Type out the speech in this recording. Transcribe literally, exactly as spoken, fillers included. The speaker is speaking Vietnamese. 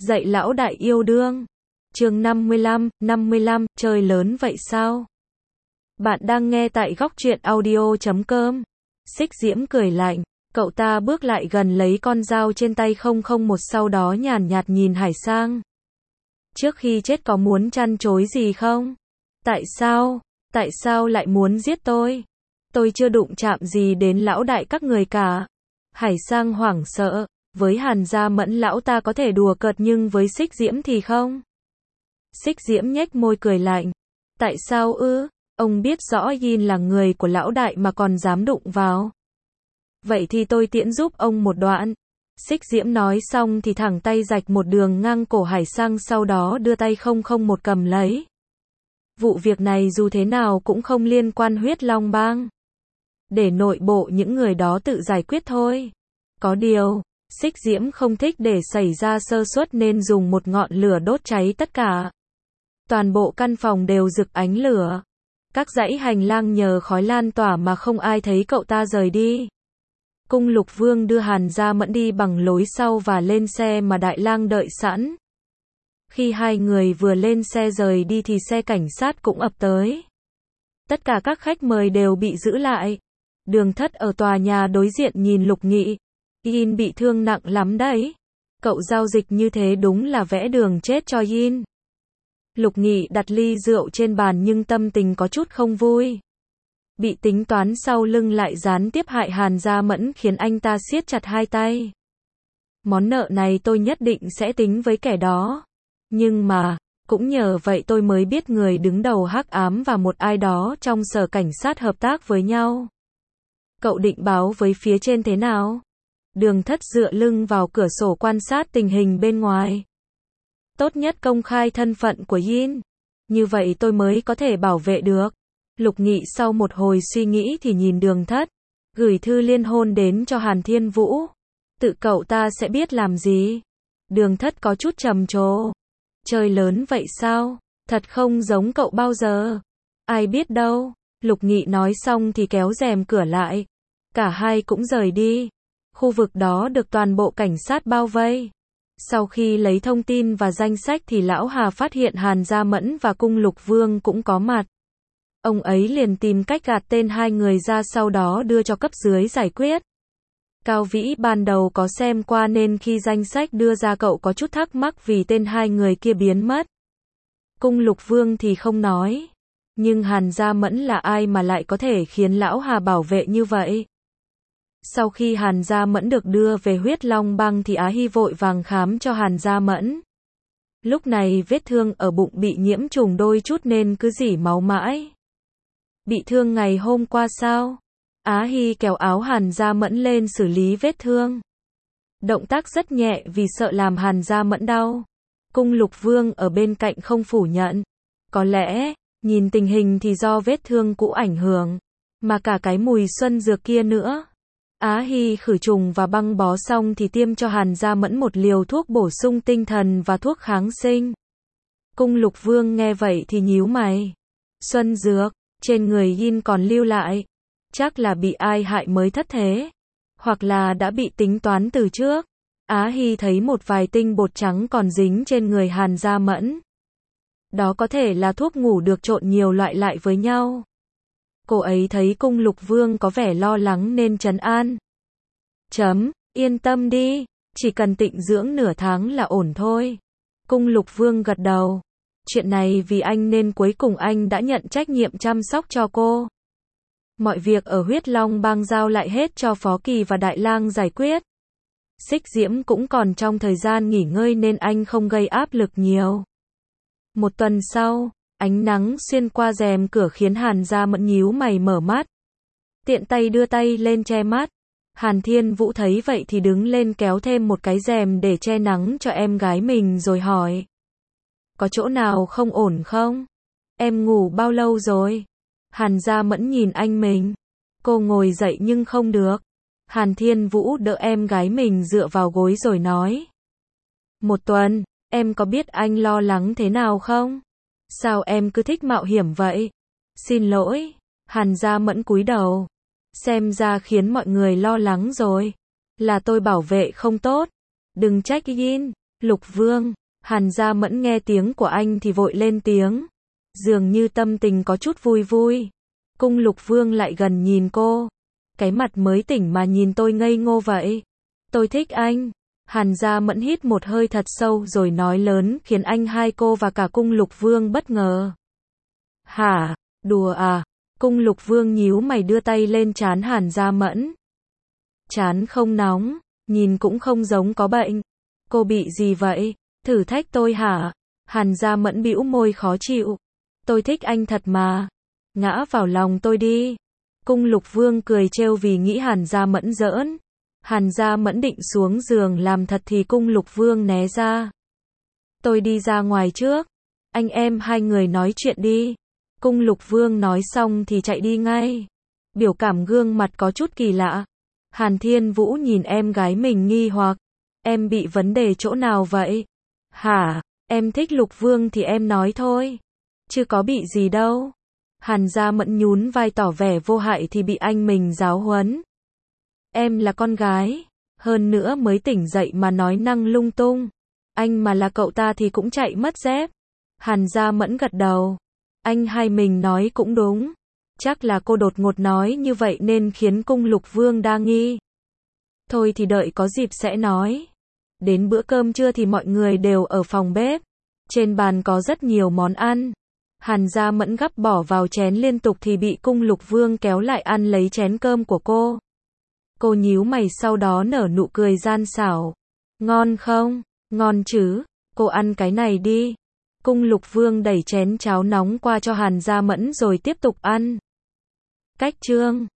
Dạy lão đại yêu đương. Chương năm mươi lăm, năm mươi lăm, chơi lớn vậy sao? Bạn đang nghe tại góc truyện audio chấm com. Xích Diễm cười lạnh, cậu ta bước lại gần lấy con dao trên tay không không một sau đó nhàn nhạt nhìn Hải Sang. Trước khi chết có muốn chăn chối gì không? Tại sao? Tại sao lại muốn giết tôi? Tôi chưa đụng chạm gì đến lão đại các người cả. Hải Sang hoảng sợ, với Hàn Gia Mẫn lão ta có thể đùa cợt nhưng với Xích Diễm thì không. Xích Diễm nhếch môi cười lạnh. Tại sao ư? Ông biết rõ Yin là người của lão đại mà còn dám đụng vào. Vậy thì tôi tiễn giúp ông một đoạn. Xích Diễm nói xong thì thẳng tay rạch một đường ngang cổ Hải Sang sau đó đưa tay không không một cầm lấy. Vụ việc này dù thế nào cũng không liên quan Huyết Long Bang. Để nội bộ những người đó tự giải quyết thôi. Có điều, Xích Diễm không thích để xảy ra sơ suất nên dùng một ngọn lửa đốt cháy tất cả. Toàn bộ căn phòng đều rực ánh lửa. Các dãy hành lang nhờ khói lan tỏa mà không ai thấy cậu ta rời đi. Cung Lục Vương đưa Hàn Gia Mẫn đi bằng lối sau và lên xe mà Đại Lang đợi sẵn. Khi hai người vừa lên xe rời đi thì xe cảnh sát cũng ập tới. Tất cả các khách mời đều bị giữ lại. Đường Thất ở tòa nhà đối diện nhìn Lục Nghị. Yin bị thương nặng lắm đấy. Cậu giao dịch như thế đúng là vẽ đường chết cho Yin. Lục Nghị đặt ly rượu trên bàn nhưng tâm tình có chút không vui. Bị tính toán sau lưng lại gián tiếp hại Hàn Gia Mẫn khiến anh ta siết chặt hai tay. Món nợ này tôi nhất định sẽ tính với kẻ đó. Nhưng mà, cũng nhờ vậy tôi mới biết người đứng đầu Hắc Ám và một ai đó trong sở cảnh sát hợp tác với nhau. Cậu định báo với phía trên thế nào? Đường Thất dựa lưng vào cửa sổ quan sát tình hình bên ngoài. Tốt nhất công khai thân phận của Yin. Như vậy tôi mới có thể bảo vệ được. Lục Nghị sau một hồi suy nghĩ thì nhìn Đường Thất. Gửi thư liên hôn đến cho Hàn Thiên Vũ. Tự cậu ta sẽ biết làm gì? Đường Thất có chút trầm trồ. Chơi lớn vậy sao? Thật không giống cậu bao giờ. Ai biết đâu. Lục Nghị nói xong thì kéo rèm cửa lại. Cả hai cũng rời đi. Khu vực đó được toàn bộ cảnh sát bao vây. Sau khi lấy thông tin và danh sách thì Lão Hà phát hiện Hàn Gia Mẫn và Cung Lục Vương cũng có mặt. Ông ấy liền tìm cách gạt tên hai người ra sau đó đưa cho cấp dưới giải quyết. Cao Vĩ ban đầu có xem qua nên khi danh sách đưa ra cậu có chút thắc mắc vì tên hai người kia biến mất. Cung Lục Vương thì không nói. Nhưng Hàn Gia Mẫn là ai mà lại có thể khiến Lão Hà bảo vệ như vậy? Sau khi Hàn Gia Mẫn được đưa về Huyết Long Bang thì Á Hy vội vàng khám cho Hàn Gia Mẫn. Lúc này vết thương ở bụng bị nhiễm trùng đôi chút nên cứ rỉ máu mãi. Bị thương ngày hôm qua sao? Á Hy kéo áo Hàn Gia Mẫn lên xử lý vết thương. Động tác rất nhẹ vì sợ làm Hàn Gia Mẫn đau. Cung Lục Vương ở bên cạnh không phủ nhận. Có lẽ, nhìn tình hình thì do vết thương cũ ảnh hưởng. Mà cả cái mùi xuân dược kia nữa. Á Hy khử trùng và băng bó xong thì tiêm cho Hàn Gia Mẫn một liều thuốc bổ sung tinh thần và thuốc kháng sinh. Cung Lục Vương nghe vậy thì nhíu mày. Xuân dược, trên người Yin còn lưu lại. Chắc là bị ai hại mới thất thế. Hoặc là đã bị tính toán từ trước. Á Hy thấy một vài tinh bột trắng còn dính trên người Hàn Gia Mẫn. Đó có thể là thuốc ngủ được trộn nhiều loại lại với nhau. Cô ấy thấy Cung Lục Vương có vẻ lo lắng nên trấn an. Chấm, yên tâm đi, chỉ cần tịnh dưỡng nửa tháng là ổn thôi. Cung Lục Vương gật đầu. Chuyện này vì anh nên cuối cùng anh đã nhận trách nhiệm chăm sóc cho cô. Mọi việc ở Huyết Long Bang giao lại hết cho Phó Kỳ và Đại Lang giải quyết. Xích Diễm cũng còn trong thời gian nghỉ ngơi nên anh không gây áp lực nhiều. Một tuần sau, ánh nắng xuyên qua rèm cửa khiến Hàn Gia Mẫn nhíu mày mở mắt. Tiện tay đưa tay lên che mắt. Hàn Thiên Vũ thấy vậy thì đứng lên kéo thêm một cái rèm để che nắng cho em gái mình rồi hỏi. Có chỗ nào không ổn không? Em ngủ bao lâu rồi? Hàn Gia Mẫn nhìn anh mình. Cô ngồi dậy nhưng không được. Hàn Thiên Vũ đỡ em gái mình dựa vào gối rồi nói. Một tuần, em có biết anh lo lắng thế nào không? Sao em cứ thích mạo hiểm vậy? Xin lỗi. Hàn Gia Mẫn cúi đầu. Xem ra khiến mọi người lo lắng rồi. Là tôi bảo vệ không tốt. Đừng trách Yin. Lục Vương. Hàn Gia Mẫn nghe tiếng của anh thì vội lên tiếng. Dường như tâm tình có chút vui vui. Cung Lục Vương lại gần nhìn cô. Cái mặt mới tỉnh mà nhìn tôi ngây ngô vậy. Tôi thích anh. Hàn Gia Mẫn hít một hơi thật sâu rồi nói lớn khiến anh hai cô và cả Cung Lục Vương bất ngờ. Hả? Đùa à? Cung Lục Vương nhíu mày đưa tay lên trán Hàn Gia Mẫn. Trán không nóng, nhìn cũng không giống có bệnh. Cô bị gì vậy? Thử thách tôi hả? Hàn Gia Mẫn bĩu môi khó chịu. Tôi thích anh thật mà. Ngã vào lòng tôi đi. Cung Lục Vương cười trêu vì nghĩ Hàn Gia Mẫn giỡn. Hàn Gia Mẫn định xuống giường làm thật thì Cung Lục Vương né ra. Tôi đi ra ngoài trước. Anh em hai người nói chuyện đi. Cung Lục Vương nói xong thì chạy đi ngay. Biểu cảm gương mặt có chút kỳ lạ. Hàn Thiên Vũ nhìn em gái mình nghi hoặc. Em bị vấn đề chỗ nào vậy? Hả? Em thích Lục Vương thì em nói thôi. Chứ có bị gì đâu. Hàn Gia Mẫn nhún vai tỏ vẻ vô hại thì bị anh mình giáo huấn. Em là con gái. Hơn nữa mới tỉnh dậy mà nói năng lung tung. Anh mà là cậu ta thì cũng chạy mất dép. Hàn Gia Mẫn gật đầu. Anh hai mình nói cũng đúng. Chắc là cô đột ngột nói như vậy nên khiến Cung Lục Vương đa nghi. Thôi thì đợi có dịp sẽ nói. Đến bữa cơm trưa thì mọi người đều ở phòng bếp. Trên bàn có rất nhiều món ăn. Hàn Gia Mẫn gắp bỏ vào chén liên tục thì bị Cung Lục Vương kéo lại ăn lấy chén cơm của cô. Cô nhíu mày sau đó nở nụ cười gian xảo. Ngon không? Ngon chứ. Cô ăn cái này đi. Cung Lục Vương đẩy chén cháo nóng qua cho Hàn Gia Mẫn rồi tiếp tục ăn. Cách chương